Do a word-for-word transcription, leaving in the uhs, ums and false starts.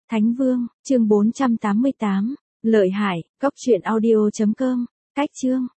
Thánh Vương, chương bốn trăm tám mươi tám, lợi hại, cốc truyện audio chấm com, cách chương.